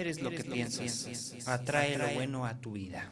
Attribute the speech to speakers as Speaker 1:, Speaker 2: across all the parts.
Speaker 1: Eres lo que piensas. Atrae lo bueno a tu vida.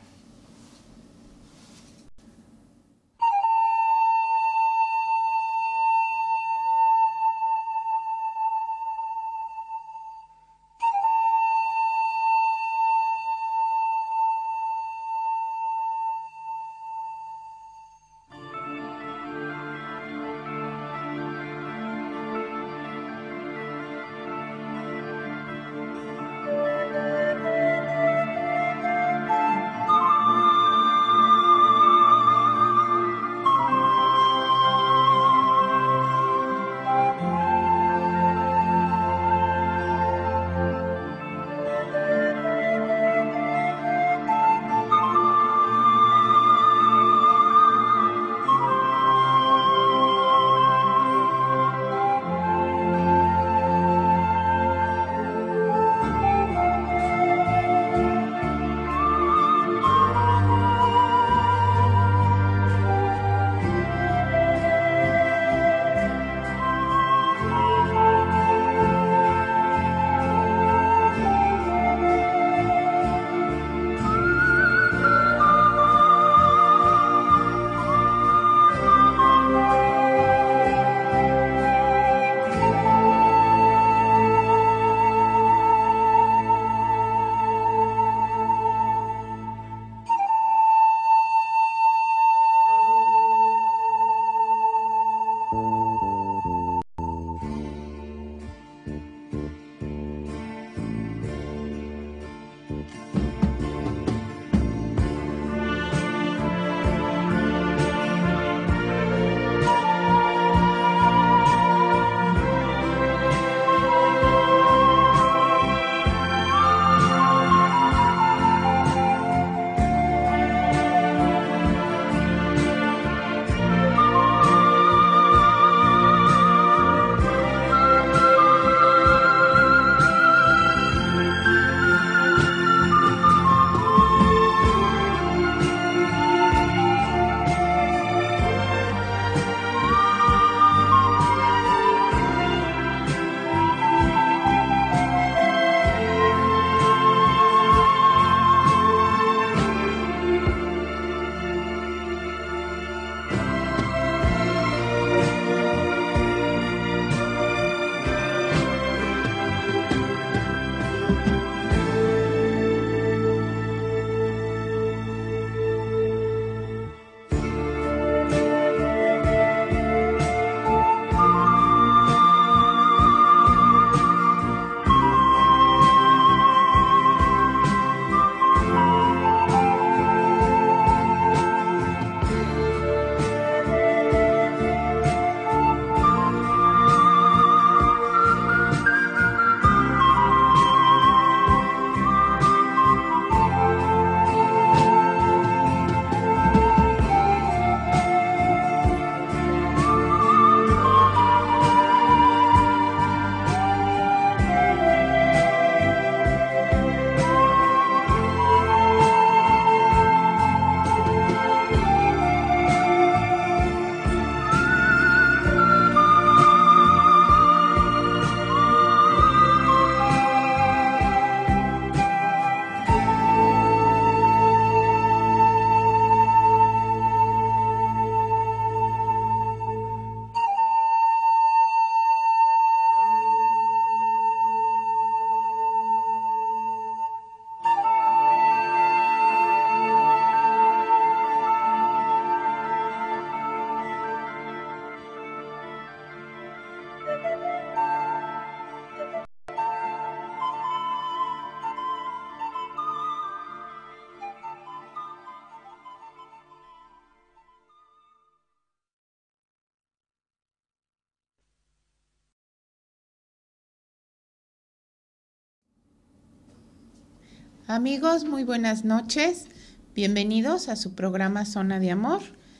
Speaker 2: Amigos, muy buenas noches. Bienvenidos a su programa Zona de Amor.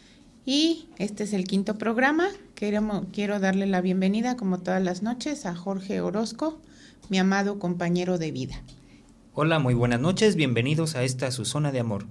Speaker 2: Y este es el quinto programa. Quiero darle la bienvenida, como todas las noches, a Jorge Orozco, mi amado compañero de vida.
Speaker 1: Hola, muy buenas noches. Bienvenidos a esta su Zona de Amor.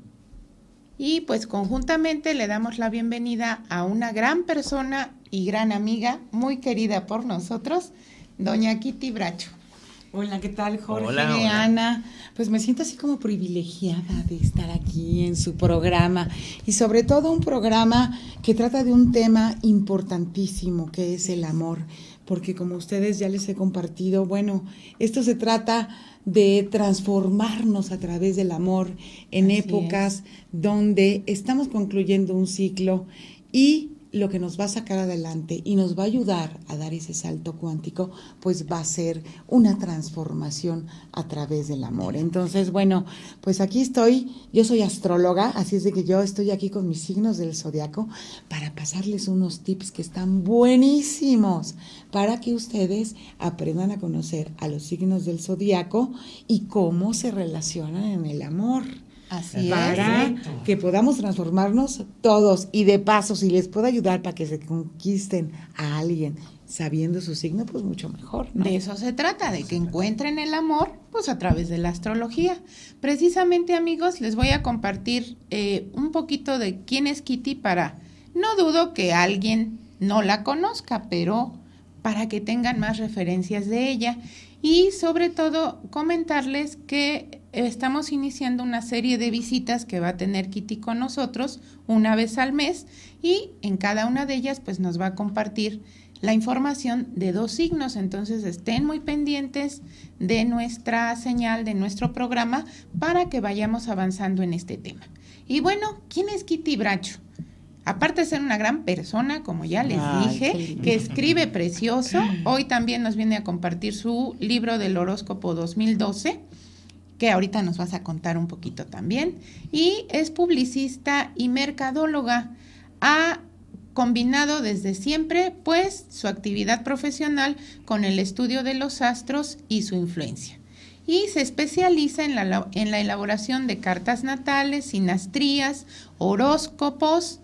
Speaker 2: Y pues conjuntamente le damos la bienvenida a una gran persona y gran amiga, muy querida por nosotros, doña Kitty Bracho.
Speaker 3: Hola, ¿qué tal, Jorge?
Speaker 1: Hola.
Speaker 3: Ana. Pues me siento así como privilegiada de estar aquí en su programa y sobre todo un programa que trata de un tema importantísimo que es el amor, porque como ustedes ya les he compartido, bueno, esto se trata de transformarnos a través del amor en épocas donde estamos concluyendo un ciclo y lo que nos va a sacar adelante y nos va a ayudar a dar ese salto cuántico, pues va a ser una transformación a través del amor. Entonces, bueno, pues aquí estoy, yo soy astróloga, así es de que yo estoy aquí con mis signos del zodiaco para pasarles unos tips que están buenísimos para que ustedes aprendan a conocer a los signos del zodiaco y cómo se relacionan en el amor.
Speaker 2: Así
Speaker 3: para
Speaker 2: es.
Speaker 3: que podamos transformarnos todos y de paso, si les puedo ayudar para que se conquisten a alguien sabiendo su signo, pues mucho mejor, ¿no?
Speaker 2: De eso se trata, de que encuentren el amor, pues a través de la astrología. Precisamente, amigos, les voy a compartir un poquito de quién es Kitty no dudo que alguien no la conozca, pero para que tengan más referencias de ella. Y sobre todo comentarles que estamos iniciando una serie de visitas que va a tener Kitty con nosotros una vez al mes y en cada una de ellas pues nos va a compartir la información de 2 signos. Entonces estén muy pendientes de nuestra señal, de nuestro programa para que vayamos avanzando en este tema. Y bueno, ¿quién es Kitty Bracho? Aparte de ser una gran persona, como ya les dije, que escribe precioso, hoy también nos viene a compartir su libro del horóscopo 2012, que ahorita nos vas a contar un poquito también, y es publicista y mercadóloga. Ha combinado desde siempre, pues, su actividad profesional con el estudio de los astros y su influencia. Y se especializa en la elaboración de cartas natales, sinastrías, horóscopos,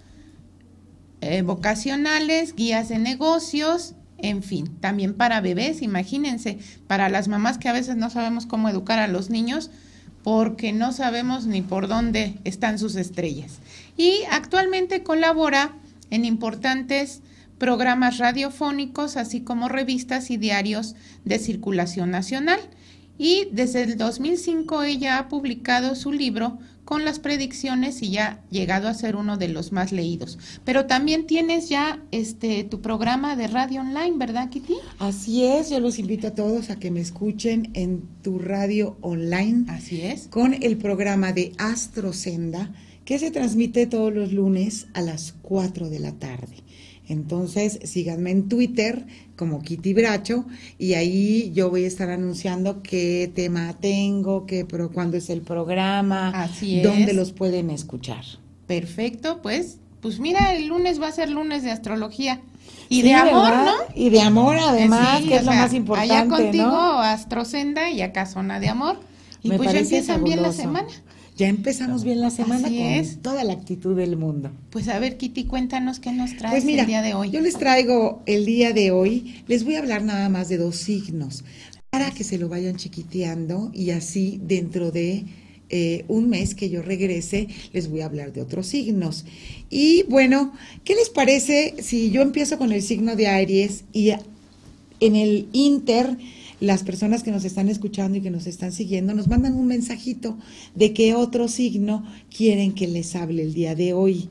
Speaker 2: vocacionales, guías de negocios, en fin, también para bebés, imagínense, para las mamás que a veces no sabemos cómo educar a los niños porque no sabemos ni por dónde están sus estrellas. Y actualmente colabora en importantes programas radiofónicos, así como revistas y diarios de circulación nacional. Y desde el 2005 ella ha publicado su libro con las predicciones y ya ha llegado a ser uno de los más leídos. Pero también tienes ya tu programa de radio online, ¿verdad, Kitty?
Speaker 3: Así es, yo los invito a todos a que me escuchen en tu radio online.
Speaker 2: Así es.
Speaker 3: Con el programa de Astrosenda, que se transmite todos los lunes a las 4 de la tarde. Entonces, síganme en Twitter como Kitty Bracho y ahí yo voy a estar anunciando qué tema tengo, cuándo es el programa,
Speaker 2: así es,
Speaker 3: dónde los pueden escuchar.
Speaker 2: Perfecto, pues mira, el lunes va a ser lunes de astrología y
Speaker 3: sí,
Speaker 2: de amor,
Speaker 3: ¿verdad?
Speaker 2: ¿no?
Speaker 3: Y de amor además,
Speaker 2: sí,
Speaker 3: que es lo más importante,
Speaker 2: allá contigo,
Speaker 3: ¿no?
Speaker 2: Astrosenda y acá Zona de Amor. Y
Speaker 3: Me
Speaker 2: pues ya
Speaker 3: parece
Speaker 2: empiezan bien la
Speaker 3: fabuloso.
Speaker 2: semana.
Speaker 3: Ya empezamos bien la semana
Speaker 2: Así
Speaker 3: con
Speaker 2: es.
Speaker 3: toda la actitud del mundo.
Speaker 2: Pues a ver, Kitty, cuéntanos qué nos traes
Speaker 3: Pues mira,
Speaker 2: el día de hoy.
Speaker 3: Yo les traigo el día de hoy, les voy a hablar nada más de 2 signos, para que se lo vayan chiquiteando y así dentro de un mes que yo regrese les voy a hablar de otros signos. Y bueno, ¿qué les parece si yo empiezo con el signo de Aries y en el Inter las personas que nos están escuchando y que nos están siguiendo nos mandan un mensajito de qué otro signo quieren que les hable el día de hoy?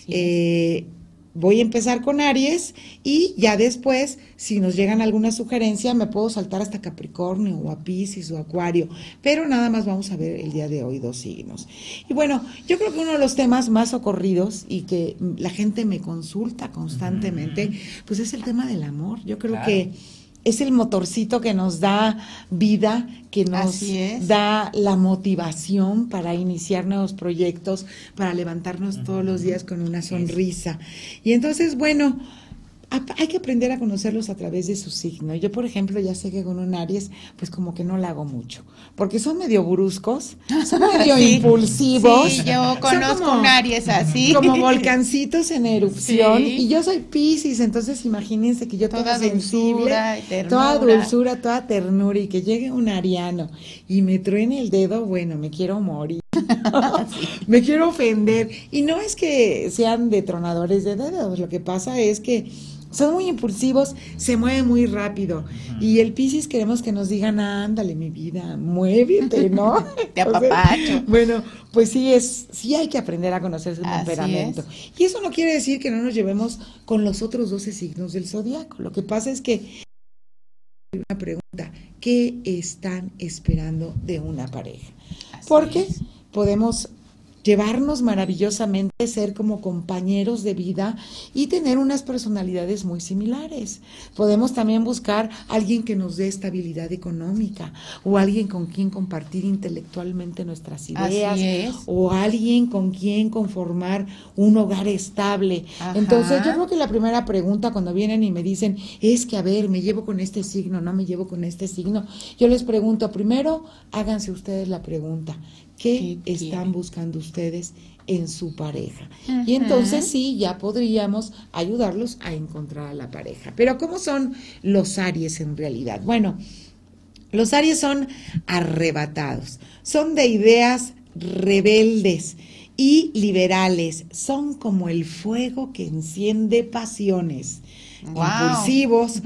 Speaker 3: Voy a empezar con Aries y ya después, si nos llegan alguna sugerencia, me puedo saltar hasta Capricornio o a Piscis o Acuario, pero nada más vamos a ver el día de hoy 2 signos. Y bueno, yo creo que uno de los temas más ocurridos y que la gente me consulta constantemente, pues es el tema del amor. Yo creo que es el motorcito que nos da vida, que nos da la motivación para iniciar nuevos proyectos, para levantarnos todos los días con una sonrisa. Y entonces, bueno, hay que aprender a conocerlos a través de su signo. Yo, por ejemplo, ya sé que con un Aries, pues como que no la hago mucho, porque son medio bruscos, son medio impulsivos.
Speaker 2: Sí, yo conozco un Aries así.
Speaker 3: Como volcancitos en erupción,
Speaker 2: Sí.
Speaker 3: y yo soy Piscis, entonces imagínense que yo
Speaker 2: toda
Speaker 3: sensible,
Speaker 2: dulzura y ternura.
Speaker 3: toda dulzura, toda ternura, y que llegue un ariano y me truene el dedo, bueno, me quiero morir. Me quiero ofender. Y no es que sean detronadores de dedos, lo que pasa es que Son muy impulsivos, se mueven muy rápido. Y el Piscis queremos que nos digan, ándale, mi vida, muévete, ¿no?
Speaker 2: Te apapacho.
Speaker 3: Bueno, pues sí hay que aprender a conocer su temperamento. Y eso no quiere decir que no nos llevemos con los otros 12 signos del zodiaco. Lo que pasa es que una pregunta, ¿qué están esperando de una pareja? Porque podemos llevarnos maravillosamente, ser como compañeros de vida y tener unas personalidades muy similares. Podemos también buscar a alguien que nos dé estabilidad económica o alguien con quien compartir intelectualmente nuestras ideas o alguien con quien conformar un hogar estable. Ajá. Entonces yo creo que la primera pregunta cuando vienen y me dicen es que a ver, me llevo con este signo, no me llevo con este signo, yo les pregunto, primero háganse ustedes la pregunta, ¿qué están buscando ustedes en su pareja? Uh-huh. Y entonces sí, ya podríamos ayudarlos a encontrar a la pareja. Pero ¿cómo son los Aries en realidad? Bueno, los Aries son arrebatados, son de ideas rebeldes y liberales, son como el fuego que enciende pasiones, impulsivos,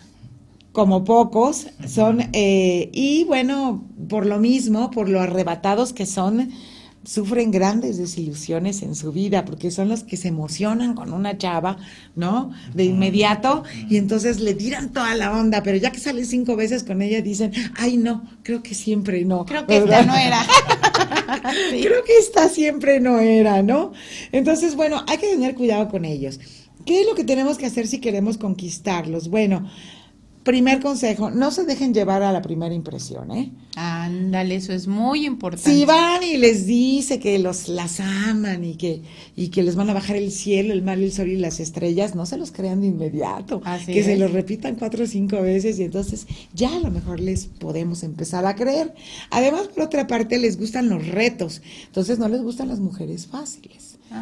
Speaker 3: como pocos, son, y bueno, por lo mismo, por lo arrebatados que son, sufren grandes desilusiones en su vida, porque son los que se emocionan con una chava, ¿no? De inmediato, y entonces le tiran toda la onda, pero ya que salen 5 veces con ella, dicen, ay no, creo que siempre no.
Speaker 2: Creo que esta no era.
Speaker 3: Sí. Creo que esta siempre no era, ¿no? Entonces, bueno, hay que tener cuidado con ellos. ¿Qué es lo que tenemos que hacer si queremos conquistarlos? Bueno, primer consejo, no se dejen llevar a la primera impresión, ¿eh?
Speaker 2: Ándale, eso es muy importante.
Speaker 3: Si van y les dice que las aman y que les van a bajar el cielo, el mar, el sol y las estrellas, no se los crean de inmediato.
Speaker 2: Así
Speaker 3: que
Speaker 2: es.
Speaker 3: Se los repitan 4 o 5 veces y entonces ya a lo mejor les podemos empezar a creer. Además, por otra parte, les gustan los retos, entonces no les gustan las mujeres fáciles.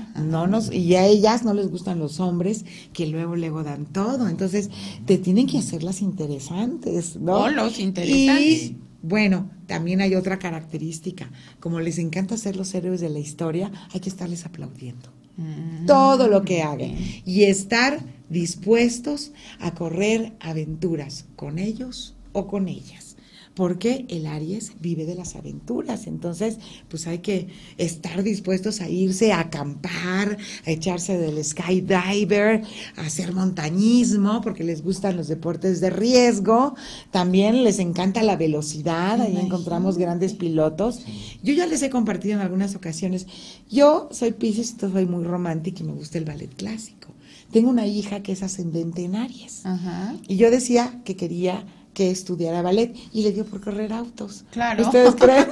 Speaker 3: Y a ellas no les gustan los hombres que luego dan todo, entonces te tienen que hacerlas interesantes, ¿no?
Speaker 2: Oh, los interesantes.
Speaker 3: Y bueno, también hay otra característica, como les encanta ser los héroes de la historia, hay que estarles aplaudiendo todo lo que hagan y estar dispuestos a correr aventuras con ellos o con ellas. Porque el Aries vive de las aventuras, entonces pues hay que estar dispuestos a irse a acampar, a echarse del skydiver, a hacer montañismo, porque les gustan los deportes de riesgo, también les encanta la velocidad, ahí encontramos grandes pilotos. Yo ya les he compartido en algunas ocasiones, yo soy Piscis, soy muy romántica y me gusta el ballet clásico. Tengo una hija que es ascendente en Aries, y yo decía que quería que estudiara ballet y le dio por correr autos.
Speaker 2: Claro.
Speaker 3: ¿Ustedes creen?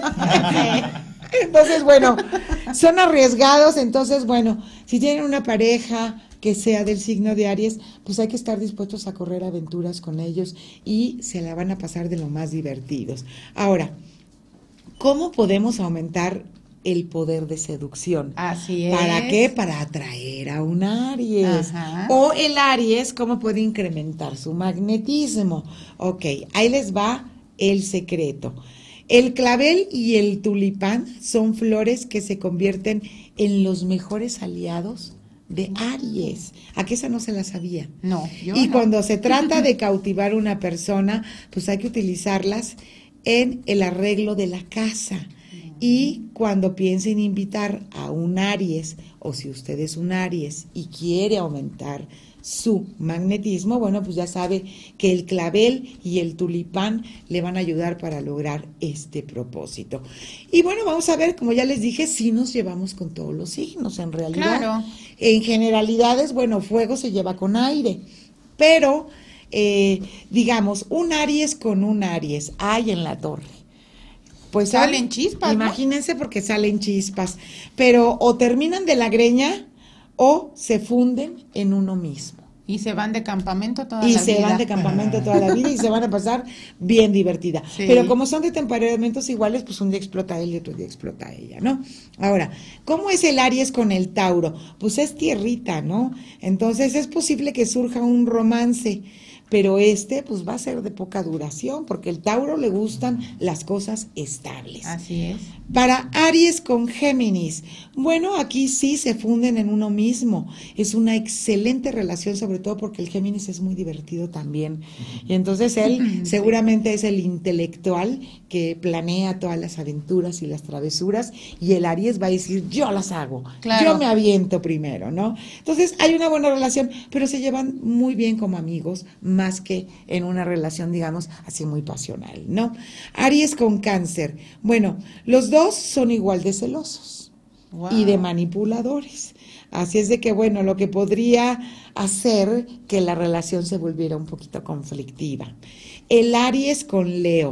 Speaker 3: Entonces, bueno, son arriesgados, entonces, bueno, si tienen una pareja que sea del signo de Aries, pues hay que estar dispuestos a correr aventuras con ellos y se la van a pasar de lo más divertidos. Ahora, ¿cómo podemos aumentar el poder de seducción?
Speaker 2: Así es.
Speaker 3: ¿Para qué? Para atraer a un Aries.
Speaker 2: Ajá.
Speaker 3: O el Aries, ¿cómo puede incrementar su magnetismo? Ok, ahí les va el secreto. El clavel y el tulipán son flores que se convierten en los mejores aliados de Aries. ¿A qué esa no se la sabía?
Speaker 2: No, yo
Speaker 3: Y
Speaker 2: no.
Speaker 3: cuando se trata de cautivar a una persona, pues hay que utilizarlas en el arreglo de la casa. Y cuando piensen invitar a un Aries, o si usted es un Aries y quiere aumentar su magnetismo, bueno, pues ya sabe que el clavel y el tulipán le van a ayudar para lograr este propósito. Y bueno, vamos a ver, como ya les dije, si nos llevamos con todos los signos, en realidad.
Speaker 2: Claro.
Speaker 3: En generalidades, bueno, fuego se lleva con aire, pero digamos, un Aries con un Aries, hay en la torre. Pues
Speaker 2: salen chispas,
Speaker 3: imagínense, ¿no? Porque salen chispas, pero o terminan de la greña o se funden en uno mismo.
Speaker 2: Y se van de campamento toda la vida.
Speaker 3: Y se van de campamento toda la vida y se van a pasar bien divertida.
Speaker 2: Sí.
Speaker 3: Pero como son de temperamentos iguales, pues un día explota él y otro día explota ella, ¿no? Ahora, ¿cómo es el Aries con el Tauro? Pues es tierrita, ¿no? Entonces es posible que surja un romance, pero pues va a ser de poca duración, porque el Tauro le gustan las cosas estables.
Speaker 2: Así es.
Speaker 3: Para Aries con Géminis, bueno, aquí sí se funden en uno mismo. Es una excelente relación, sobre todo porque el Géminis es muy divertido también. Y entonces él seguramente es el intelectual que planea todas las aventuras y las travesuras, y el Aries va a decir, yo las hago,
Speaker 2: claro,
Speaker 3: yo me aviento primero, ¿no? Entonces hay una buena relación, pero se llevan muy bien como amigos, más que en una relación, digamos, así muy pasional, ¿no? Aries con Cáncer, bueno, los dos son igual de celosos y de manipuladores. Así es de que, bueno, lo que podría hacer que la relación se volviera un poquito conflictiva. El Aries con Leo,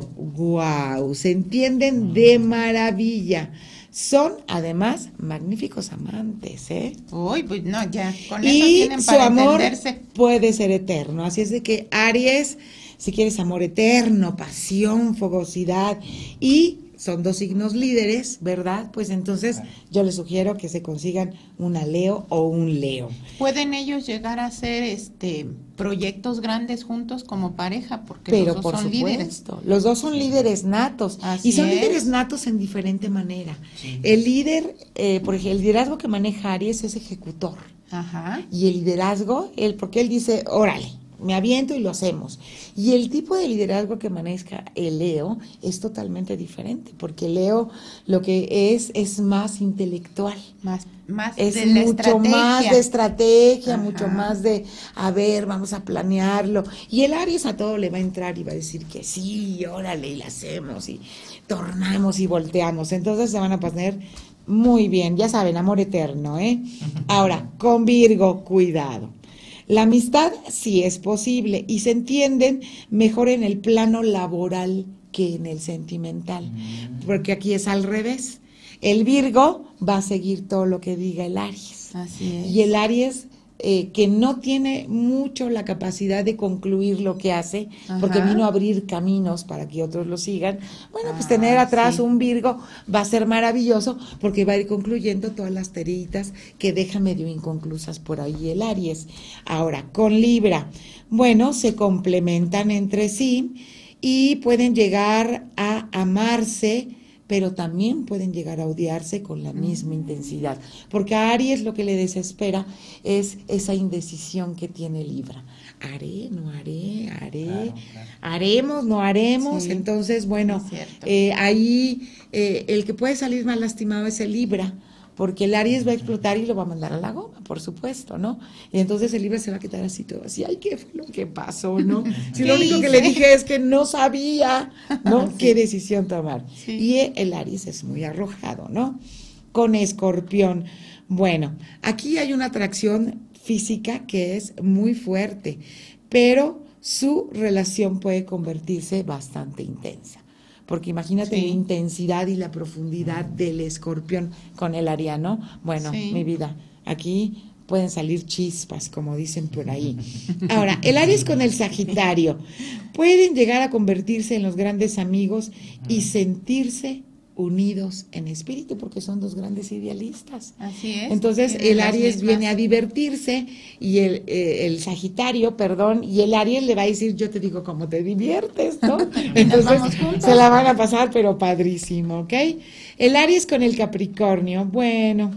Speaker 3: wow, se entienden de maravilla. Son, además, magníficos amantes, ¿eh?
Speaker 2: Uy, pues no, ya, con
Speaker 3: y
Speaker 2: eso tienen
Speaker 3: su
Speaker 2: para
Speaker 3: amor
Speaker 2: entenderse.
Speaker 3: puede ser eterno. Así es de que Aries, si quieres amor eterno, pasión, fogosidad, y son dos signos líderes, ¿verdad? Pues entonces yo les sugiero que se consigan una Leo o un Leo.
Speaker 2: ¿Pueden ellos llegar a hacer proyectos grandes juntos como pareja? Porque
Speaker 3: Pero
Speaker 2: los dos
Speaker 3: por
Speaker 2: son
Speaker 3: supuesto,
Speaker 2: líderes.
Speaker 3: los dos son líderes natos.
Speaker 2: Así
Speaker 3: y son
Speaker 2: es.
Speaker 3: líderes natos en diferente manera.
Speaker 1: Sí.
Speaker 3: El líder, por ejemplo, el liderazgo que maneja Aries es ejecutor.
Speaker 2: Ajá.
Speaker 3: Y el liderazgo, porque él dice, órale, me aviento y lo hacemos. Y el tipo de liderazgo que maneja el Leo es totalmente diferente, porque Leo lo que es más intelectual.
Speaker 2: Más
Speaker 3: Es
Speaker 2: de la
Speaker 3: mucho más de estrategia,
Speaker 2: Ajá.
Speaker 3: mucho más de, a ver, vamos a planearlo. Y el Aries a todo le va a entrar y va a decir que sí, órale, y lo hacemos, y tornamos y volteamos. Entonces se van a poner muy bien, ya saben, amor eterno, ¿eh? Ahora, con Virgo, cuidado. La amistad sí es posible y se entienden mejor en el plano laboral que en el sentimental, porque aquí es al revés. El Virgo va a seguir todo lo que diga el Aries.
Speaker 2: Así es.
Speaker 3: Y el Aries, que no tiene mucho la capacidad de concluir lo que hace, porque
Speaker 2: Ajá.
Speaker 3: vino a abrir caminos para que otros lo sigan. Bueno, pues tener atrás
Speaker 2: sí.
Speaker 3: un Virgo va a ser maravilloso, porque va a ir concluyendo todas las tareitas que deja medio inconclusas por ahí el Aries. Ahora, con Libra, bueno, se complementan entre sí y pueden llegar a amarse, pero también pueden llegar a odiarse con la misma intensidad, porque a Aries lo que le desespera es esa indecisión que tiene Libra. Haré, no haré,
Speaker 1: Claro.
Speaker 3: haremos, no haremos.
Speaker 2: Sí,
Speaker 3: entonces, bueno,
Speaker 2: es cierto.
Speaker 3: ahí el que puede salir más lastimado es el Libra, porque el Aries va a explotar y lo va a mandar a la goma, por supuesto, ¿no? Y entonces el Libra se va a quedar así todo así, ay, ¿qué fue lo que pasó, no? Si lo
Speaker 2: ¿Qué
Speaker 3: único que
Speaker 2: hice?
Speaker 3: le dije es que no sabía, ¿no?
Speaker 2: Sí.
Speaker 3: ¿Qué decisión tomar?
Speaker 2: Sí.
Speaker 3: Y el Aries es muy arrojado, ¿no? Con Escorpión, bueno, aquí hay una atracción física que es muy fuerte, pero su relación puede convertirse bastante intensa. Porque imagínate
Speaker 2: Sí.
Speaker 3: la intensidad y la profundidad del Escorpión con el Ariano. Bueno,
Speaker 2: Sí.
Speaker 3: mi vida, aquí pueden salir chispas, como dicen por ahí. Ahora, el Aries con el Sagitario pueden llegar a convertirse en los grandes amigos y sentirse unidos en espíritu, porque son dos grandes idealistas.
Speaker 2: Así es.
Speaker 3: Entonces
Speaker 2: Tienen
Speaker 3: el
Speaker 2: las
Speaker 3: Aries
Speaker 2: mismas-
Speaker 3: viene a divertirse y el Sagitario, perdón, y el Aries le va a decir, yo te digo cómo te diviertes, ¿no? Entonces
Speaker 2: vamos juntos.
Speaker 3: se la van a pasar, pero padrísimo, ¿ok? El Aries con el Capricornio, bueno,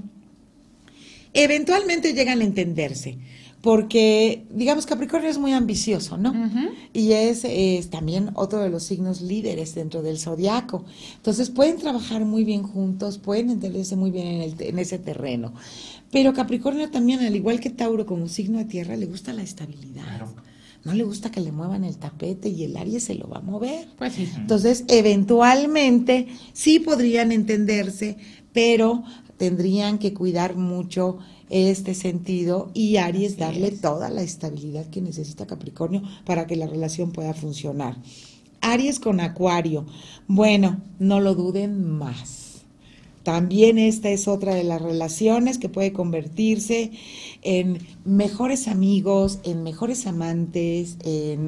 Speaker 3: eventualmente llegan a entenderse, porque, digamos, Capricornio es muy ambicioso, ¿no?
Speaker 2: Ujú.
Speaker 3: Y es también otro de los signos líderes dentro del zodiaco. Entonces pueden trabajar muy bien juntos, pueden entenderse muy bien en ese terreno. Pero Capricornio también, al igual que Tauro, como signo de tierra, le gusta la estabilidad.
Speaker 1: Claro.
Speaker 3: No le gusta que le muevan el tapete, y el Aries se lo va a mover.
Speaker 2: Pues sí.
Speaker 3: Entonces, eventualmente sí podrían entenderse, pero tendrían que cuidar mucho este sentido, y Aries
Speaker 2: Así
Speaker 3: darle
Speaker 2: es.
Speaker 3: toda la estabilidad que necesita Capricornio para que la relación pueda funcionar. Aries con Acuario, bueno, no lo duden más. También esta es otra de las relaciones que puede convertirse en mejores amigos, en mejores amantes,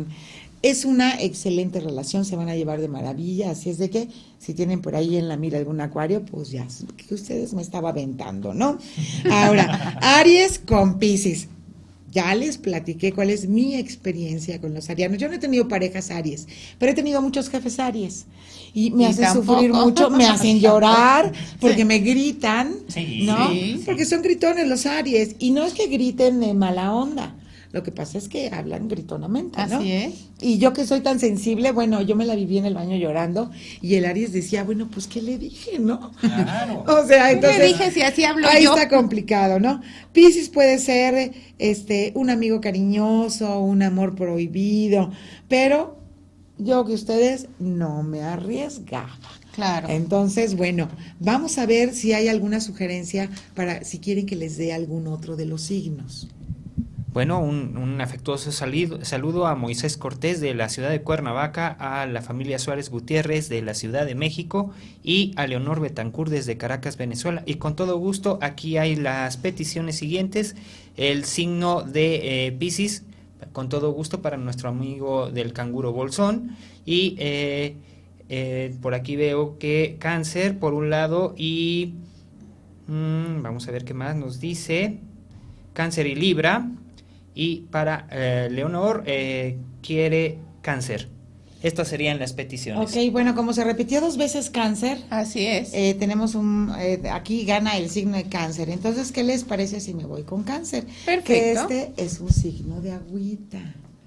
Speaker 3: es una excelente relación, se van a llevar de maravilla, así es de que si tienen por ahí en la mira algún Acuario, pues ya, que ustedes me estaba aventando, ¿no? Ahora, Aries con Piscis. Ya les platiqué cuál es mi experiencia con los arianos. Yo no he tenido parejas Aries, pero he tenido muchos jefes Aries. Y me hacen sufrir mucho, me hacen llorar, porque me gritan, ¿no?
Speaker 1: Sí.
Speaker 3: Porque son gritones los Aries. Y no es que griten de mala onda. Lo que pasa es que hablan gritonamente, ¿no?
Speaker 2: Así es.
Speaker 3: Y yo que soy tan sensible, bueno, yo me la viví en el baño llorando y el Aries decía, bueno, pues, ¿qué le dije, no?
Speaker 1: Claro.
Speaker 3: O sea, entonces...
Speaker 2: ¿Qué le dije si así hablo
Speaker 3: ahí
Speaker 2: yo?
Speaker 3: está complicado, ¿no? Piscis puede ser un amigo cariñoso, un amor prohibido, pero yo que ustedes no me arriesgaba.
Speaker 2: Claro.
Speaker 3: Entonces, bueno, vamos a ver si hay alguna sugerencia para si quieren que les dé algún otro de los signos.
Speaker 1: Bueno, un afectuoso saludo a Moisés Cortés de la ciudad de Cuernavaca, a la familia Suárez Gutiérrez de la Ciudad de México y a Leonor Betancourt desde Caracas, Venezuela. Y con todo gusto, aquí hay las peticiones siguientes. El signo de Piscis, con todo gusto para nuestro amigo del canguro bolsón. Y por aquí veo que Cáncer, por un lado, y vamos a ver qué más nos dice. Cáncer y Libra. Y para Leonor quiere Cáncer. Estas serían las peticiones.
Speaker 3: Ok, bueno, como se repitió 2 veces Cáncer,
Speaker 2: Así es.
Speaker 3: tenemos aquí gana el signo de Cáncer. Entonces, ¿qué les parece si me voy con Cáncer?
Speaker 2: Perfecto.
Speaker 3: Que este es un signo de agüita.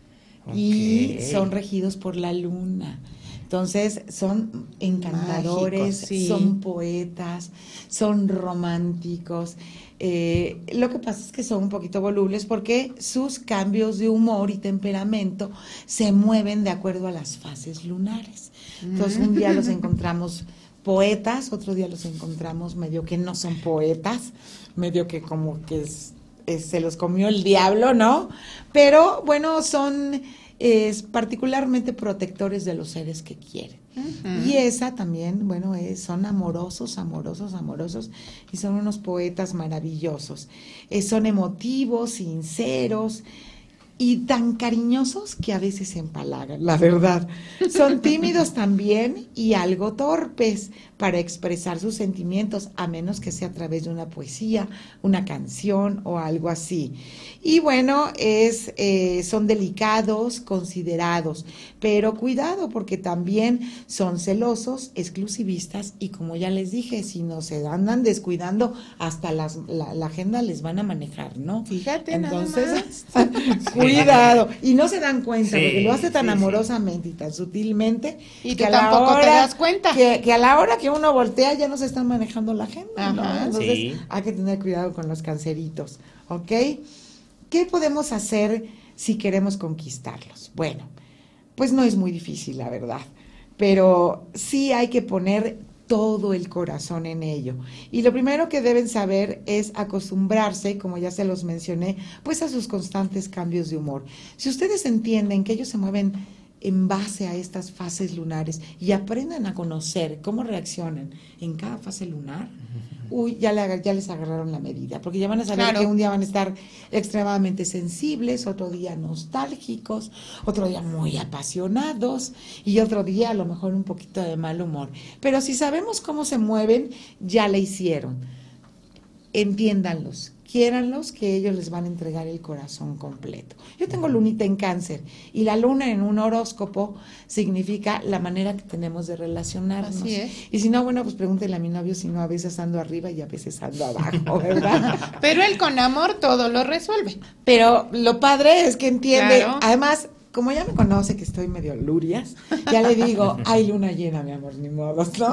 Speaker 3: Y
Speaker 1: Ok.
Speaker 3: son regidos por la luna. Entonces, son encantadores,
Speaker 2: Mágicos, sí.
Speaker 3: son poetas, son románticos. Lo que pasa es que son un poquito volubles porque sus cambios de humor y temperamento se mueven de acuerdo a las fases lunares. Entonces, un día los encontramos poetas, otro día los encontramos medio que no son poetas, medio que como que se los comió el diablo, ¿no? Pero bueno, son particularmente protectores de los seres que quieren. Y esa también, bueno, son amorosos, amorosos, amorosos, y son unos poetas maravillosos. Son emotivos, sinceros y tan cariñosos que a veces se empalagan, la verdad. Son tímidos también y algo torpes para expresar sus sentimientos, a menos que sea a través de una poesía, una canción o algo así. Y bueno, son delicados, considerados, pero cuidado porque también son celosos, exclusivistas y como ya les dije, si no se andan descuidando, hasta la agenda les van a manejar, ¿no?
Speaker 2: Fíjate,
Speaker 3: entonces,
Speaker 2: nada más.
Speaker 3: cuidado. Y no se dan cuenta
Speaker 1: Sí,
Speaker 3: porque lo hace tan
Speaker 1: sí,
Speaker 3: amorosamente y tan sutilmente
Speaker 2: Y
Speaker 3: que
Speaker 2: tú tampoco te das cuenta.
Speaker 3: Que a la hora que uno voltea ya no se están manejando la agenda, ¿no?
Speaker 2: Ajá.
Speaker 3: Entonces
Speaker 1: Sí.
Speaker 3: hay que tener cuidado con los canceritos, ¿ok? ¿Qué podemos hacer si queremos conquistarlos? Bueno, pues no es muy difícil, la verdad, pero sí hay que poner todo el corazón en ello. Y lo primero que deben saber es acostumbrarse, como ya se los mencioné, pues a sus constantes cambios de humor. Si ustedes entienden que ellos se mueven en base a estas fases lunares y aprendan a conocer cómo reaccionan en cada fase lunar, ya les agarraron la medida, porque ya van a saber
Speaker 2: Claro.
Speaker 3: que un día van a estar extremadamente sensibles, otro día nostálgicos, otro día muy apasionados y otro día a lo mejor un poquito de mal humor. Pero si sabemos cómo se mueven, ya la hicieron. Entiéndanlos, quiéranlos, que ellos les van a entregar el corazón completo. Yo tengo lunita en Cáncer y la luna en un horóscopo significa la manera que tenemos de relacionarnos.
Speaker 2: Así es.
Speaker 3: Y si no, bueno, pues pregúntenle a mi novio, si no, a veces ando arriba y a veces ando abajo, ¿verdad?
Speaker 2: Pero él con amor todo lo resuelve.
Speaker 3: Pero lo padre es que entiende,
Speaker 2: Claro.
Speaker 3: además, como ya me conoce que estoy medio lurias, ya le digo, hay luna llena, mi amor, ni modos, ¿no?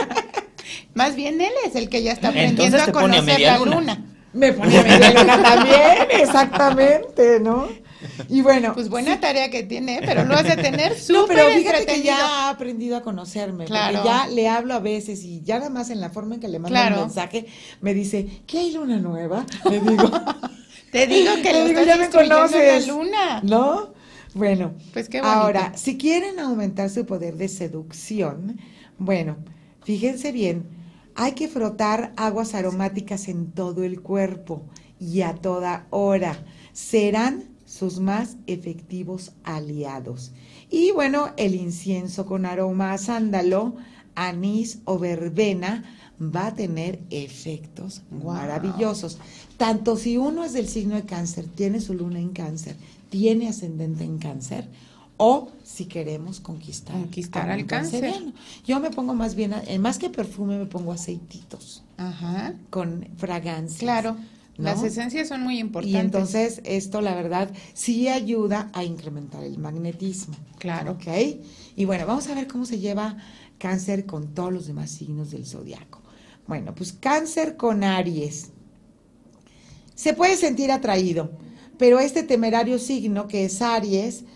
Speaker 2: Más bien él es el que ya está aprendiendo
Speaker 1: Entonces
Speaker 2: a
Speaker 1: te pone a
Speaker 2: conocer
Speaker 1: media
Speaker 2: la
Speaker 1: luna.
Speaker 2: luna.
Speaker 3: Me pone media luna también, exactamente, ¿no? Y bueno,
Speaker 2: Pues buena tarea que tiene, pero lo hace tener
Speaker 3: no,
Speaker 2: súper
Speaker 3: pero fíjate que
Speaker 2: entretenido.
Speaker 3: ya ha aprendido a conocerme,
Speaker 2: Claro.
Speaker 3: porque ya le hablo a veces y ya nada más en la forma en que le mando
Speaker 2: Claro.
Speaker 3: un mensaje, me dice, ¿qué hay luna nueva? Le digo,
Speaker 2: Te digo que
Speaker 3: le
Speaker 2: lo
Speaker 3: digo,
Speaker 2: estás
Speaker 3: ya me
Speaker 2: instruyendo en
Speaker 3: conoces,
Speaker 2: la luna.
Speaker 3: ¿no? Bueno,
Speaker 2: Pues qué bonito.
Speaker 3: ahora, si quieren aumentar su poder de seducción, bueno, fíjense bien, hay que frotar aguas aromáticas en todo el cuerpo y a toda hora. Serán sus más efectivos aliados. Y bueno, el incienso con aroma a sándalo, anís o verbena va a tener efectos
Speaker 2: Wow.
Speaker 3: maravillosos. Tanto si uno es del signo de Cáncer, tiene su luna en Cáncer, tiene ascendente en Cáncer, o si queremos conquistar a
Speaker 2: al
Speaker 3: un
Speaker 2: cáncer.
Speaker 3: canceriano. Yo me pongo más bien, más que perfume, me pongo aceititos
Speaker 2: Ajá.
Speaker 3: con fragancias.
Speaker 2: Claro.
Speaker 3: ¿no?
Speaker 2: Las esencias son muy importantes.
Speaker 3: Y entonces esto, la verdad, sí ayuda a incrementar el magnetismo.
Speaker 2: Claro.
Speaker 3: ¿Ok? Y bueno, vamos a ver cómo se lleva Cáncer con todos los demás signos del zodiaco. Bueno, pues Cáncer con Aries. Se puede sentir atraído, pero este temerario signo que es Aries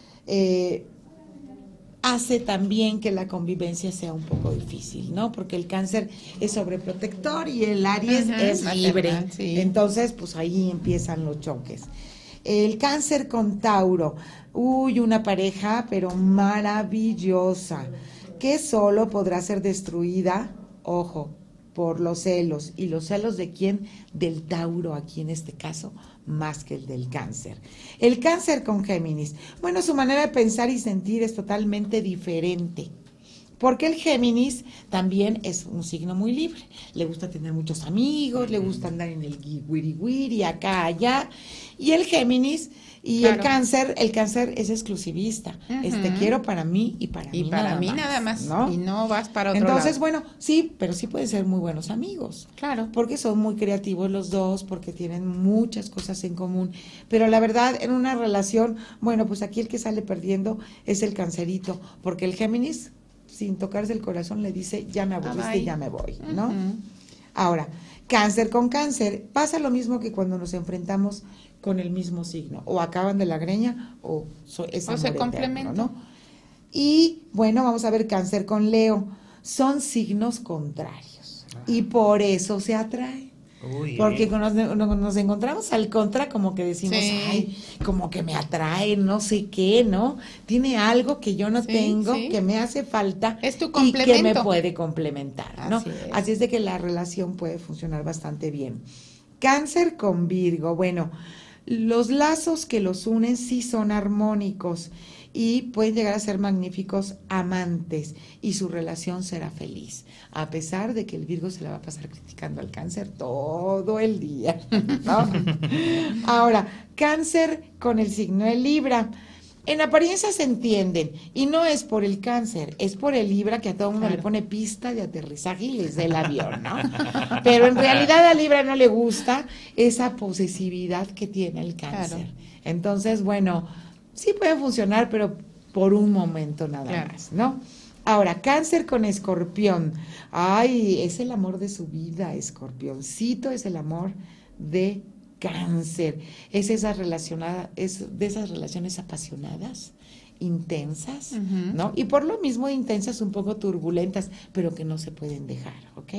Speaker 3: hace también que la convivencia sea un poco difícil, ¿no? Porque el Cáncer es sobreprotector y el Aries es libre.
Speaker 2: Maternal, sí.
Speaker 3: Entonces, pues ahí empiezan los choques. El Cáncer con Tauro, una pareja, pero maravillosa, que solo podrá ser destruida, ojo, por los celos. ¿Y los celos de quién? Del Tauro, aquí en este caso, más que el del Cáncer. El Cáncer con Géminis. Bueno, su manera de pensar y sentir es totalmente diferente. Porque el Géminis también es un signo muy libre. Le gusta tener muchos amigos, le gusta andar en el wiri wiri, acá, allá. Y el Géminis y
Speaker 2: Claro.
Speaker 3: el cáncer es exclusivista. Te quiero para mí y para
Speaker 2: Y
Speaker 3: mí
Speaker 2: para
Speaker 3: nada
Speaker 2: mí
Speaker 3: más,
Speaker 2: nada más.
Speaker 3: ¿no?
Speaker 2: Y no vas para otro
Speaker 3: Entonces,
Speaker 2: lado.
Speaker 3: bueno, sí, pero sí pueden ser muy buenos amigos.
Speaker 2: Claro.
Speaker 3: Porque son muy creativos los dos, porque tienen muchas cosas en común. Pero la verdad, en una relación, bueno, pues aquí el que sale perdiendo es el cancerito, porque el Géminis, sin tocarse el corazón, le dice, ya me aburriste,
Speaker 2: bye.
Speaker 3: ya me voy, ¿no?
Speaker 2: Ujú.
Speaker 3: Ahora, Cáncer con Cáncer, pasa lo mismo que cuando nos enfrentamos con el mismo signo, o acaban de la greña, o es
Speaker 2: O
Speaker 3: amor
Speaker 2: se
Speaker 3: eterno,
Speaker 2: complementan.
Speaker 3: ¿no? Y bueno, vamos a ver Cáncer con Leo, son signos contrarios, y por eso se atraen.
Speaker 1: Uy,
Speaker 3: Porque cuando nos encontramos al contra, como que decimos,
Speaker 2: Sí.
Speaker 3: ay, como que me atrae, no sé qué, ¿no? Tiene algo que yo no
Speaker 2: Sí,
Speaker 3: tengo,
Speaker 2: sí.
Speaker 3: que me hace falta
Speaker 2: Es tu
Speaker 3: y que me
Speaker 2: complemento.
Speaker 3: puede complementar, ¿no?
Speaker 2: Así es.
Speaker 3: Así es de que la relación puede funcionar bastante bien. Cáncer con Virgo, bueno, los lazos que los unen sí son armónicos y pueden llegar a ser magníficos amantes y su relación será feliz, a pesar de que el Virgo se la va a pasar criticando al Cáncer todo el día, ¿no? Ahora, Cáncer con el signo de Libra. En apariencia se entienden, y no es por el Cáncer, es por el Libra que a todo el mundo
Speaker 2: Claro.
Speaker 3: le pone pista de aterrizaje y les da el avión, ¿no? Pero en realidad a Libra no le gusta esa posesividad que tiene el Cáncer.
Speaker 2: Claro.
Speaker 3: Entonces, bueno, sí puede funcionar, pero por un momento nada
Speaker 2: Claro.
Speaker 3: más, ¿no? Ahora, Cáncer con Escorpión. Ay, es el amor de su vida, Escorpioncito es el amor de Cáncer. Es de esas relaciones apasionadas, intensas,
Speaker 2: Ujú.
Speaker 3: ¿no? Y por lo mismo intensas, un poco turbulentas, pero que no se pueden dejar, ¿ok?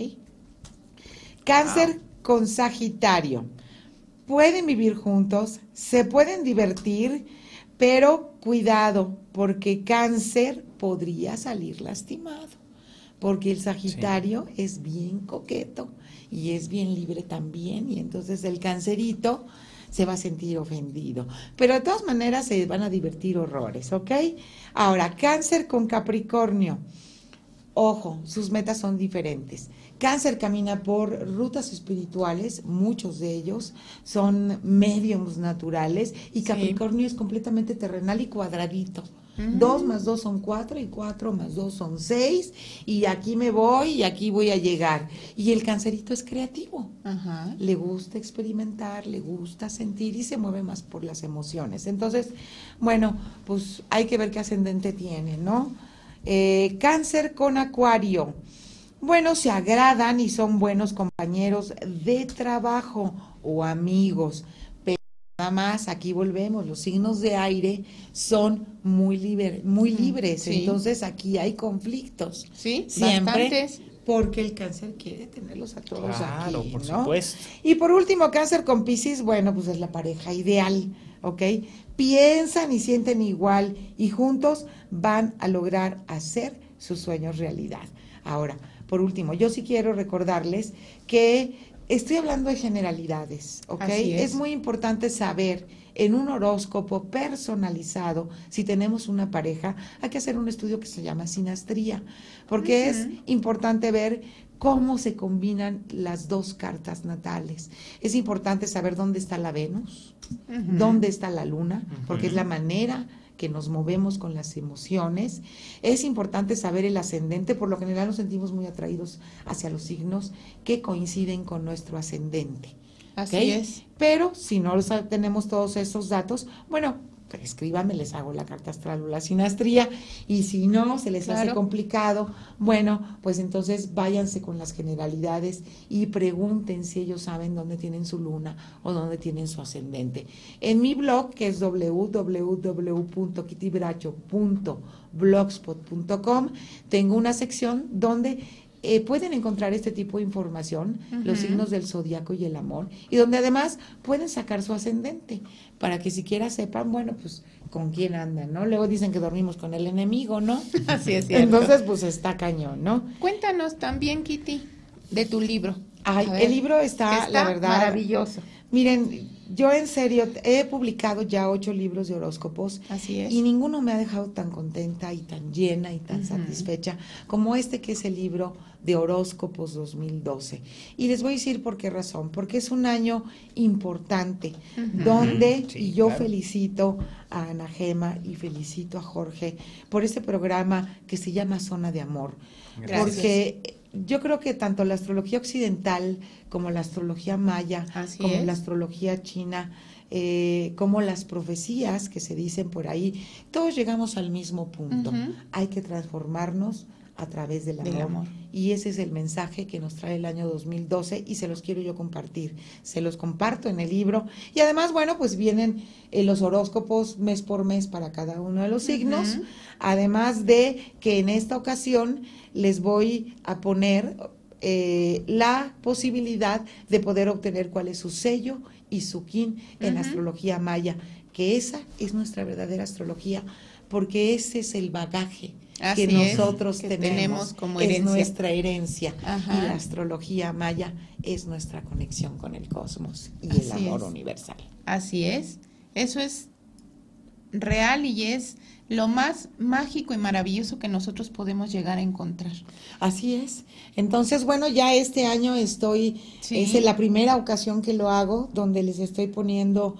Speaker 3: Cáncer con Sagitario. Pueden vivir juntos, se pueden divertir, pero cuidado, porque Cáncer podría salir lastimado, porque el Sagitario es bien coqueto y es bien libre también, y entonces el Cancerito se va a sentir ofendido. Pero de todas maneras se van a divertir horrores, ¿ok? Ahora, Cáncer con Capricornio. Ojo, sus metas son diferentes. Cáncer camina por rutas espirituales, muchos de ellos son mediums naturales, y
Speaker 2: Sí.
Speaker 3: Capricornio es completamente terrenal y cuadradito. 2 más 2 son 4 y 4 más 2 son 6 y aquí me voy y aquí voy a llegar. Y el Cancerito es creativo.
Speaker 2: Ajá.
Speaker 3: Le gusta experimentar, le gusta sentir y se mueve más por las emociones. Entonces, bueno, pues hay que ver qué ascendente tiene, ¿no? Cáncer con Acuario. Bueno, se agradan y son buenos compañeros de trabajo o amigos, pero nada más, aquí volvemos, los signos de aire son muy libres,
Speaker 2: sí.
Speaker 3: entonces aquí hay conflictos.
Speaker 2: Sí,
Speaker 3: Siempre,
Speaker 2: bastantes.
Speaker 3: porque el Cáncer quiere tenerlos a todos
Speaker 1: Claro,
Speaker 3: aquí,
Speaker 1: por
Speaker 3: ¿no?
Speaker 1: supuesto.
Speaker 3: Y por último, Cáncer con Piscis, bueno, pues es la pareja ideal, ¿ok? Piensan y sienten igual y juntos van a lograr hacer sus sueños realidad. Ahora, por último, yo sí quiero recordarles que Estoy hablando de generalidades, ¿ok?
Speaker 2: Así es.
Speaker 3: Es muy importante saber en un horóscopo personalizado, si tenemos una pareja, hay que hacer un estudio que se llama sinastría, porque es importante ver cómo se combinan las dos cartas natales. Es importante saber dónde está la Venus, dónde está la Luna, porque es la manera que nos movemos con las emociones. Es importante saber el ascendente, por lo general nos sentimos muy atraídos hacia los signos que coinciden con nuestro ascendente.
Speaker 2: Así
Speaker 3: ¿Ok?
Speaker 2: es.
Speaker 3: Pero si no tenemos todos esos datos, bueno, escríbanme, les hago la carta astral o la sinastría, y si no se les hace complicado, bueno, pues entonces váyanse con las generalidades y pregunten si ellos saben dónde tienen su luna o dónde tienen su ascendente. En mi blog, que es www.kittybracho.blogspot.com, tengo una sección donde pueden encontrar este tipo de información, los signos del zodiaco y el amor, y donde además pueden sacar su ascendente, para que siquiera sepan, bueno, pues con quién andan, ¿no? Luego dicen que dormimos con el enemigo, ¿no?
Speaker 2: Así es cierto.
Speaker 3: Entonces, pues está cañón, ¿no?
Speaker 2: Cuéntanos también, Kitty, de tu libro.
Speaker 3: Ay, el libro está, la verdad,
Speaker 2: maravilloso.
Speaker 3: Miren, yo en serio he publicado ya 8 libros de horóscopos.
Speaker 2: Así es.
Speaker 3: Y ninguno me ha dejado tan contenta y tan llena y tan satisfecha como este, que es el libro de horóscopos 2012. Y les voy a decir por qué razón. Porque es un año importante donde,
Speaker 1: Sí,
Speaker 3: y yo
Speaker 1: claro.
Speaker 3: felicito a Ana Gema y felicito a Jorge por este programa que se llama Zona de Amor.
Speaker 1: Gracias.
Speaker 3: Porque yo creo que tanto la astrología occidental como la astrología maya,
Speaker 2: Así
Speaker 3: como
Speaker 2: es.
Speaker 3: la astrología china, como las profecías que se dicen por ahí, todos llegamos al mismo punto. Hay que transformarnos a través del amor. Y ese es el mensaje que nos trae el año 2012 y se los quiero yo compartir. Se los comparto en el libro. Y además, bueno, pues vienen los horóscopos mes por mes para cada uno de los signos. Además de que en esta ocasión les voy a poner la posibilidad de poder obtener cuál es su sello y su kin en astrología maya, que esa es nuestra verdadera astrología, porque ese es el bagaje
Speaker 2: Así
Speaker 3: que
Speaker 2: es,
Speaker 3: nosotros
Speaker 2: que
Speaker 3: tenemos,
Speaker 2: tenemos como
Speaker 3: es
Speaker 2: herencia.
Speaker 3: nuestra herencia.
Speaker 2: Ajá.
Speaker 3: Y la astrología maya es nuestra conexión con el cosmos y el
Speaker 2: Así
Speaker 3: amor
Speaker 2: es.
Speaker 3: universal.
Speaker 2: Así es. Eso es real y es lo más mágico y maravilloso que nosotros podemos llegar a encontrar.
Speaker 3: Así es. Entonces, bueno, ya este año estoy,
Speaker 2: Sí.
Speaker 3: es la primera ocasión que lo hago, donde les estoy poniendo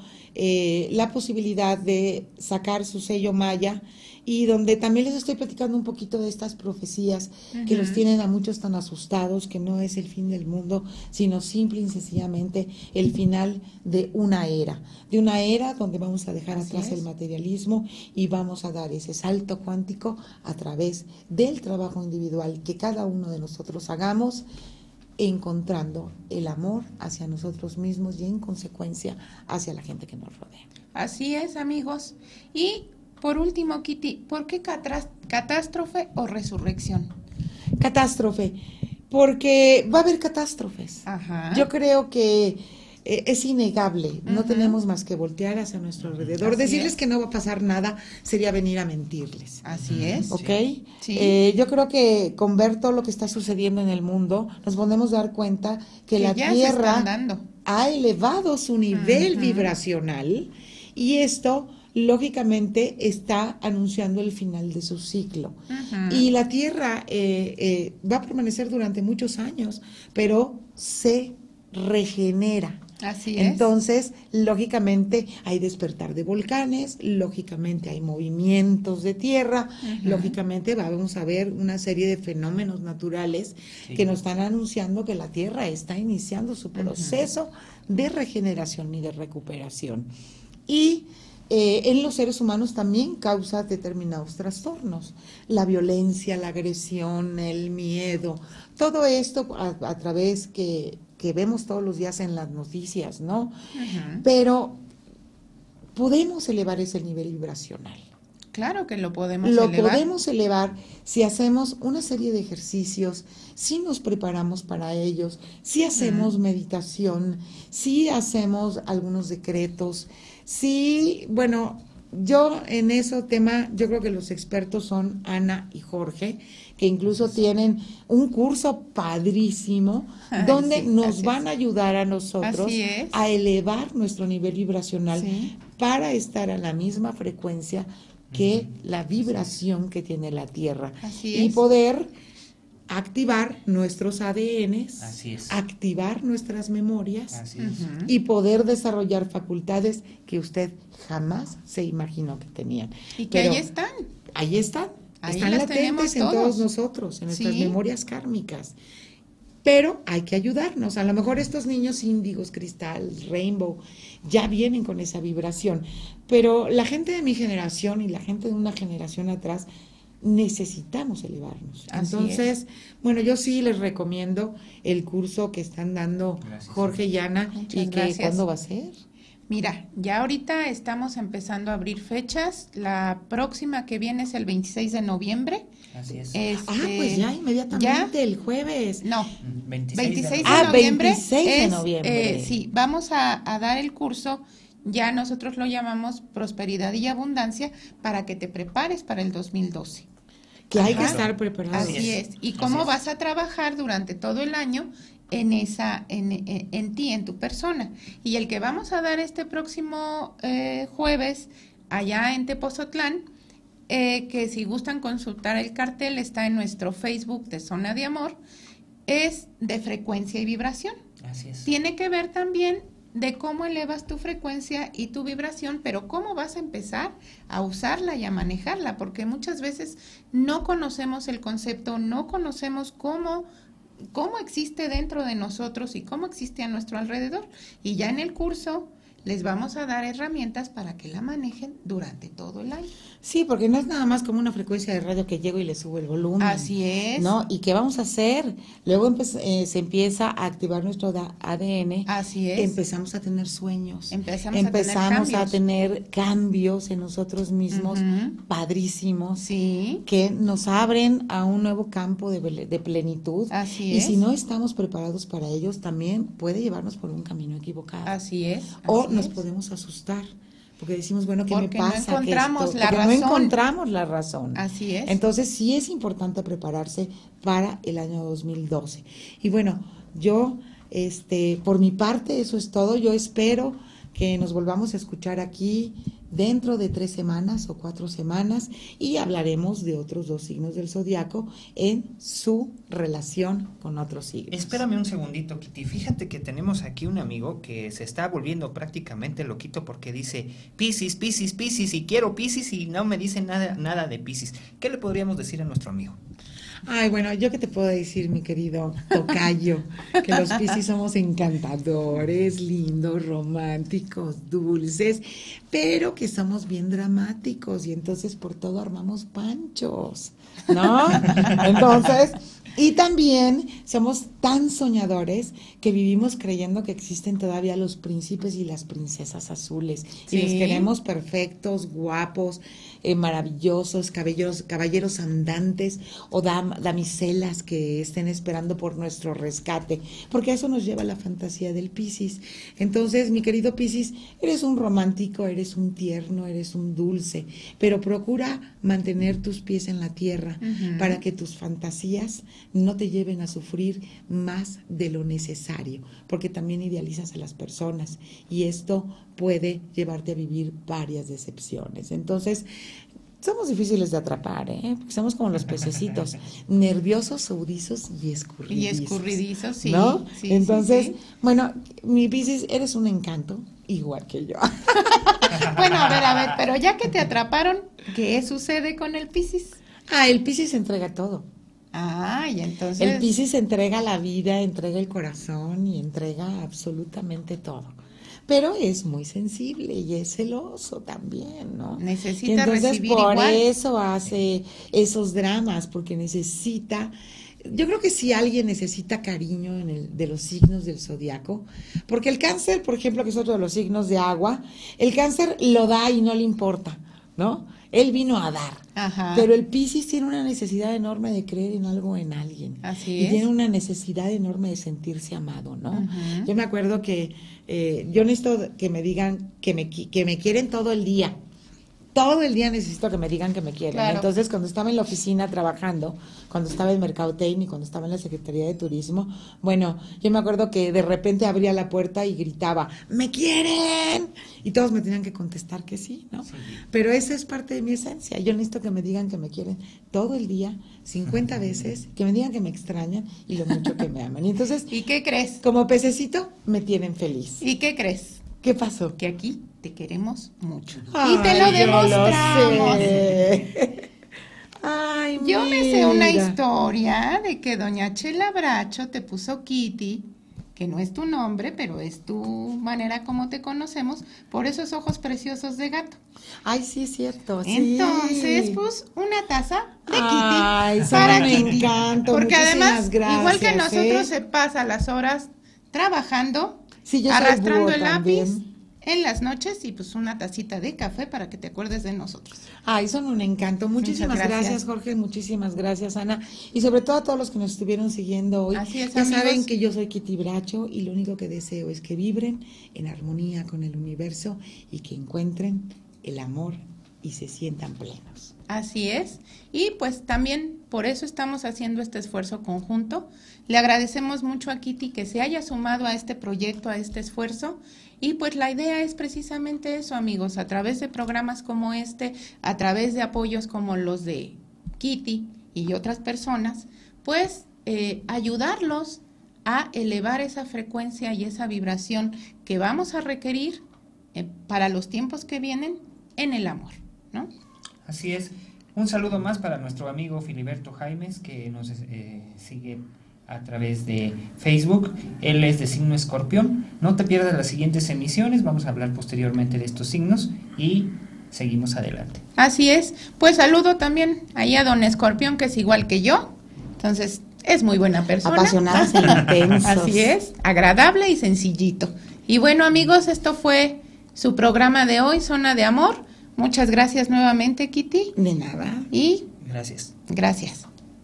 Speaker 3: la posibilidad de sacar su sello maya, y donde también les estoy platicando un poquito de estas profecías que los tienen a muchos tan asustados, que no es el fin del mundo, sino simple y sencillamente el final de una era donde vamos a dejar
Speaker 2: Así
Speaker 3: atrás
Speaker 2: es.
Speaker 3: el materialismo y vamos a dar ese salto cuántico a través del trabajo individual que cada uno de nosotros hagamos, encontrando el amor hacia nosotros mismos y en consecuencia hacia la gente que nos rodea.
Speaker 2: Así es, amigos. Y por último, Kitty, ¿por qué catástrofe o resurrección?
Speaker 3: Catástrofe, porque va a haber catástrofes.
Speaker 2: Ajá.
Speaker 3: Yo creo que es innegable, no tenemos más que voltear hacia nuestro alrededor.
Speaker 2: Así
Speaker 3: Decirles
Speaker 2: es.
Speaker 3: que no va a pasar nada sería venir a mentirles.
Speaker 2: Así es.
Speaker 3: ¿Ok?
Speaker 2: Sí.
Speaker 3: Yo creo que con ver todo lo que está sucediendo en el mundo, nos podemos dar cuenta que la
Speaker 2: ya se
Speaker 3: Tierra
Speaker 2: están dando.
Speaker 3: ha elevado su nivel vibracional, y esto lógicamente está anunciando el final de su ciclo. Y la Tierra va a permanecer durante muchos años, pero se regenera.
Speaker 2: Así es.
Speaker 3: Entonces, lógicamente hay despertar de volcanes, lógicamente hay movimientos de tierra, lógicamente vamos a ver una serie de fenómenos naturales que nos están anunciando que la Tierra está iniciando su proceso de regeneración y de recuperación. Y en los seres humanos también causa determinados trastornos, la violencia, la agresión, el miedo, todo esto a través que vemos todos los días en las noticias, ¿no? Pero podemos elevar ese nivel vibracional.
Speaker 2: Claro que lo podemos
Speaker 3: Lo
Speaker 2: elevar.
Speaker 3: podemos elevar si hacemos una serie de ejercicios, si nos preparamos para ellos, si hacemos meditación, si hacemos algunos decretos, si, bueno, yo en ese tema, yo creo que los expertos son Ana y Jorge, que incluso tienen un curso padrísimo donde nos van a ayudar a nosotros a elevar nuestro nivel vibracional para estar a la misma frecuencia que la vibración que tiene la Tierra y poder activar nuestros ADNs, activar nuestras memorias y poder desarrollar facultades que usted jamás se imaginó que tenían.
Speaker 2: Y que ahí están.
Speaker 3: Ahí están. Están latentes en todos nosotros, en nuestras memorias kármicas. Pero hay que ayudarnos. A lo mejor estos niños índigos, cristal, rainbow, ya vienen con esa vibración. Pero la gente de mi generación y la gente de una generación atrás necesitamos elevarnos. Entonces, bueno, yo sí les recomiendo el curso que están dando Jorge y Ana.
Speaker 2: Muchas gracias.
Speaker 3: ¿Cuándo va a ser?
Speaker 2: Mira, ya ahorita estamos empezando a abrir fechas. La próxima que viene es el 26 de noviembre.
Speaker 1: Así es.
Speaker 3: Pues ya inmediatamente, el jueves.
Speaker 2: No, 26 de
Speaker 3: noviembre.
Speaker 2: 26
Speaker 3: de noviembre.
Speaker 2: Sí, vamos a dar el curso, ya nosotros lo llamamos Prosperidad y Abundancia, para que te prepares para el 2012.
Speaker 3: Que hay que estar preparados.
Speaker 2: Así es. Y cómo vas a trabajar durante todo el año en ti, en tu persona. Y el que vamos a dar este próximo jueves allá en Tepozotlán, que si gustan consultar el cartel, está en nuestro Facebook de Zona de Amor, es de frecuencia y vibración.
Speaker 1: Así es.
Speaker 2: Tiene que ver también de cómo elevas tu frecuencia y tu vibración, pero cómo vas a empezar a usarla y a manejarla, porque muchas veces no conocemos el concepto, no conocemos cómo existe dentro de nosotros y cómo existe a nuestro alrededor. Y ya en el curso les vamos a dar herramientas para que la manejen durante todo el año.
Speaker 3: Sí, porque no es nada más como una frecuencia de radio que llego y le subo el volumen.
Speaker 2: Así es.
Speaker 3: ¿No? ¿Y qué vamos a hacer? Luego se empieza a activar nuestro ADN.
Speaker 2: Así es.
Speaker 3: Empezamos a tener sueños.
Speaker 2: Empezamos
Speaker 3: a tener cambios en nosotros mismos, padrísimos, que nos abren a un nuevo campo de plenitud.
Speaker 2: Así
Speaker 3: es. Y si no estamos preparados para ellos, también puede llevarnos por un camino equivocado.
Speaker 2: Así es.
Speaker 3: Nos podemos asustar. Porque decimos, bueno, ¿qué
Speaker 2: porque
Speaker 3: me pasa?
Speaker 2: No encontramos
Speaker 3: no encontramos la razón.
Speaker 2: Así es.
Speaker 3: Entonces, sí es importante prepararse para el año 2012. Y bueno, yo, por mi parte, eso es todo. Yo espero que nos volvamos a escuchar aquí dentro de 3 semanas o 4 semanas y hablaremos de otros 2 signos del zodiaco en su relación con otros signos.
Speaker 1: Espérame un segundito, Kitty. Fíjate que tenemos aquí un amigo que se está volviendo prácticamente loquito porque dice Piscis, Piscis, Piscis, y quiero Piscis y no me dice nada de Piscis. ¿Qué le podríamos decir a nuestro amigo?
Speaker 3: Ay, bueno, ¿yo qué te puedo decir, mi querido tocayo? Que los Piscis somos encantadores, lindos, románticos, dulces, pero que somos bien dramáticos y entonces por todo armamos panchos, ¿no? Entonces, y también somos tan soñadores que vivimos creyendo que existen todavía los príncipes y las princesas azules. Y los queremos perfectos, guapos, maravillosos, caballeros andantes o damiselas que estén esperando por nuestro rescate, porque a eso nos lleva la fantasía del Piscis. Entonces, mi querido Piscis, eres un romántico, eres un tierno, eres un dulce, pero procura mantener tus pies en la tierra para que tus fantasías no te lleven a sufrir más de lo necesario, porque también idealizas a las personas y esto puede llevarte a vivir varias decepciones. Entonces, somos difíciles de atrapar, porque somos como los pececitos, nerviosos, surizos y escurridizos.
Speaker 2: Y escurridizos, sí.
Speaker 3: ¿No?
Speaker 2: Sí,
Speaker 3: entonces, bueno, mi Piscis, eres un encanto, igual que yo.
Speaker 2: Bueno, a ver, pero ya que te atraparon, ¿qué sucede con el Piscis?
Speaker 3: El Piscis entrega todo.
Speaker 2: Y entonces...
Speaker 3: El Piscis entrega la vida, entrega el corazón y entrega absolutamente todo. Pero es muy sensible y es celoso también, ¿no?
Speaker 2: Necesita
Speaker 3: entonces,
Speaker 2: recibir
Speaker 3: por
Speaker 2: igual.
Speaker 3: eso hace esos dramas, porque necesita... Yo creo que si alguien necesita cariño de los signos del zodiaco, porque el Cáncer, por ejemplo, que es otro de los signos de agua, el Cáncer lo da y no le importa, ¿no? Él vino a dar.
Speaker 2: Ajá.
Speaker 3: Pero el Piscis tiene una necesidad enorme de creer en algo, en alguien.
Speaker 2: Así
Speaker 3: y
Speaker 2: es.
Speaker 3: tiene una necesidad enorme de sentirse amado, ¿no?
Speaker 2: Ajá.
Speaker 3: Yo me acuerdo que yo necesito que me digan que me quieren todo el día. todo el día necesito que me digan que me quieren.
Speaker 2: Claro.
Speaker 3: Entonces, cuando estaba en la oficina trabajando, cuando estaba en Mercadotecnia y cuando estaba en la Secretaría de Turismo, bueno, yo me acuerdo que de repente abría la puerta y gritaba, ¡me quieren! Y todos me tenían que contestar que sí, ¿no?
Speaker 1: Sí.
Speaker 3: Pero esa es parte de mi esencia. Yo necesito que me digan que me quieren todo el día, 50 veces, que me digan que me extrañan y lo mucho que me aman. Y entonces,
Speaker 2: ¿Y qué crees?
Speaker 3: como pececito, me tienen feliz.
Speaker 2: ¿Y qué crees?
Speaker 3: ¿Qué pasó?
Speaker 2: Que aquí te queremos mucho.
Speaker 3: Ay,
Speaker 2: y te lo
Speaker 3: yo
Speaker 2: demostramos.
Speaker 3: sé. Ay,
Speaker 2: Yo me sé una
Speaker 3: mira.
Speaker 2: historia de que doña Chela Bracho te puso Kitty, que no es tu nombre, pero es tu manera como te conocemos, por esos ojos preciosos de gato.
Speaker 3: Ay, sí, es cierto. Sí.
Speaker 2: Entonces, pues, una taza de Kitty
Speaker 3: Ay,
Speaker 2: para
Speaker 3: son un
Speaker 2: Kitty.
Speaker 3: encanto.
Speaker 2: Porque
Speaker 3: Muchísimas
Speaker 2: además,
Speaker 3: gracias,
Speaker 2: igual que nosotros,
Speaker 3: ¿eh?
Speaker 2: se pasa las horas trabajando,
Speaker 3: Sí, yo soy
Speaker 2: arrastrando
Speaker 3: búho
Speaker 2: el lápiz
Speaker 3: también.
Speaker 2: en las noches y pues una tacita de café para que te acuerdes de nosotros.
Speaker 3: Ay, son un encanto. Muchísimas
Speaker 2: Muchas gracias.
Speaker 3: gracias, Jorge. Muchísimas gracias, Ana. Y sobre todo a todos los que nos estuvieron siguiendo hoy.
Speaker 2: Así es,
Speaker 3: ya
Speaker 2: amigos.
Speaker 3: saben que yo soy Kitty Bracho y lo único que deseo es que vibren en armonía con el universo y que encuentren el amor y se sientan plenos.
Speaker 2: Así es. Y pues también por eso estamos haciendo este esfuerzo conjunto. Le agradecemos mucho a Kitty que se haya sumado a este proyecto, a este esfuerzo. Y pues la idea es precisamente eso, amigos, a través de programas como este, a través de apoyos como los de Kitty y otras personas, pues ayudarlos a elevar esa frecuencia y esa vibración que vamos a requerir para los tiempos que vienen en el amor, ¿no?
Speaker 1: Así es. Un saludo más para nuestro amigo Filiberto Jaimes, que nos sigue a través de Facebook. Él es de signo Escorpión. No te pierdas las siguientes emisiones, vamos a hablar posteriormente de estos signos y seguimos adelante.
Speaker 2: Así es. Pues saludo también ahí a don Escorpión, que es igual que yo. Entonces, es muy buena persona.
Speaker 3: Apasionados e intensos.
Speaker 2: Así es, agradable y sencillito. Y bueno, amigos, esto fue su programa de hoy, Zona de Amor. Muchas gracias nuevamente, Kitty.
Speaker 3: De nada.
Speaker 2: Y
Speaker 1: Gracias.
Speaker 2: gracias.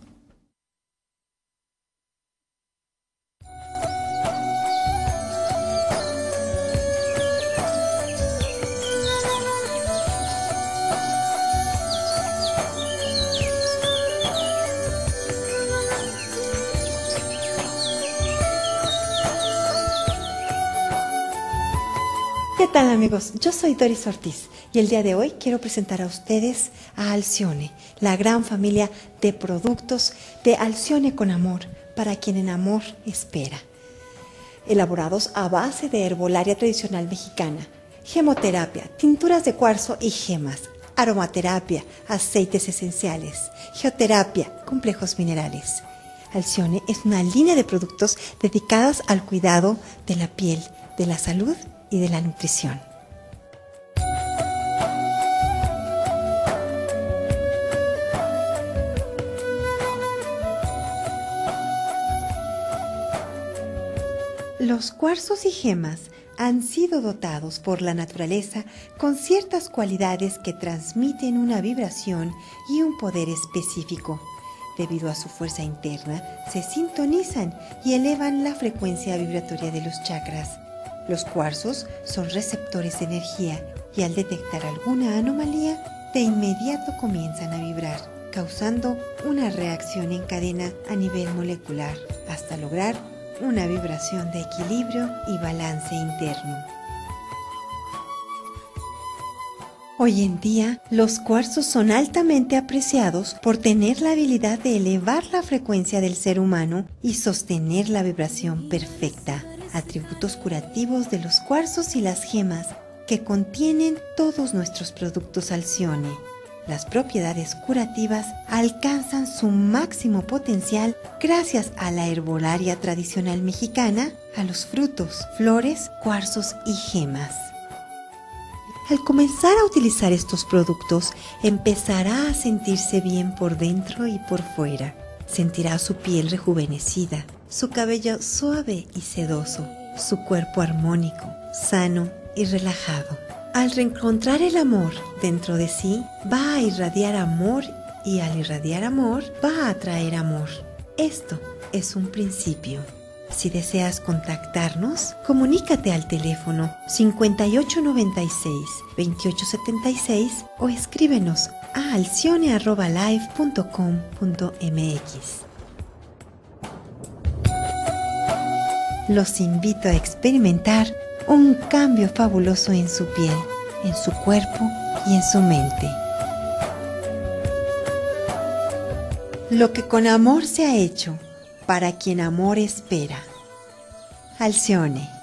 Speaker 4: ¿Qué tal, amigos? Yo soy Doris Ortiz y el día de hoy quiero presentar a ustedes a Alcione, la gran familia de productos de Alcione con amor, para quien en amor espera. Elaborados a base de herbolaria tradicional mexicana, gemoterapia, tinturas de cuarzo y gemas, aromaterapia, aceites esenciales, geoterapia, complejos minerales. Alcione es una línea de productos dedicadas al cuidado de la piel, de la salud y de la nutrición. Los cuarzos y gemas han sido dotados por la naturaleza con ciertas cualidades que transmiten una vibración y un poder específico. Debido a su fuerza interna, se sintonizan y elevan la frecuencia vibratoria de los chakras. Los cuarzos son receptores de energía y al detectar alguna anomalía, de inmediato comienzan a vibrar, causando una reacción en cadena a nivel molecular, hasta lograr una vibración de equilibrio y balance interno. Hoy en día, los cuarzos son altamente apreciados por tener la habilidad de elevar la frecuencia del ser humano y sostener la vibración perfecta. Atributos curativos de los cuarzos y las gemas que contienen todos nuestros productos Alcione. Las propiedades curativas alcanzan su máximo potencial gracias a la herbolaria tradicional mexicana, a los frutos, flores, cuarzos y gemas. Al comenzar a utilizar estos productos, empezará a sentirse bien por dentro y por fuera. Sentirá su piel rejuvenecida, su cabello suave y sedoso, su cuerpo armónico, sano y relajado. Al reencontrar el amor dentro de sí, va a irradiar amor y al irradiar amor, va a atraer amor. Esto es un principio. Si deseas contactarnos, comunícate al teléfono 5896-2876 o escríbenos a alcione@live.com.mx. Los invito a experimentar un cambio fabuloso en su piel, en su cuerpo y en su mente. Lo que con amor se ha hecho, para quien amor espera. Alcione.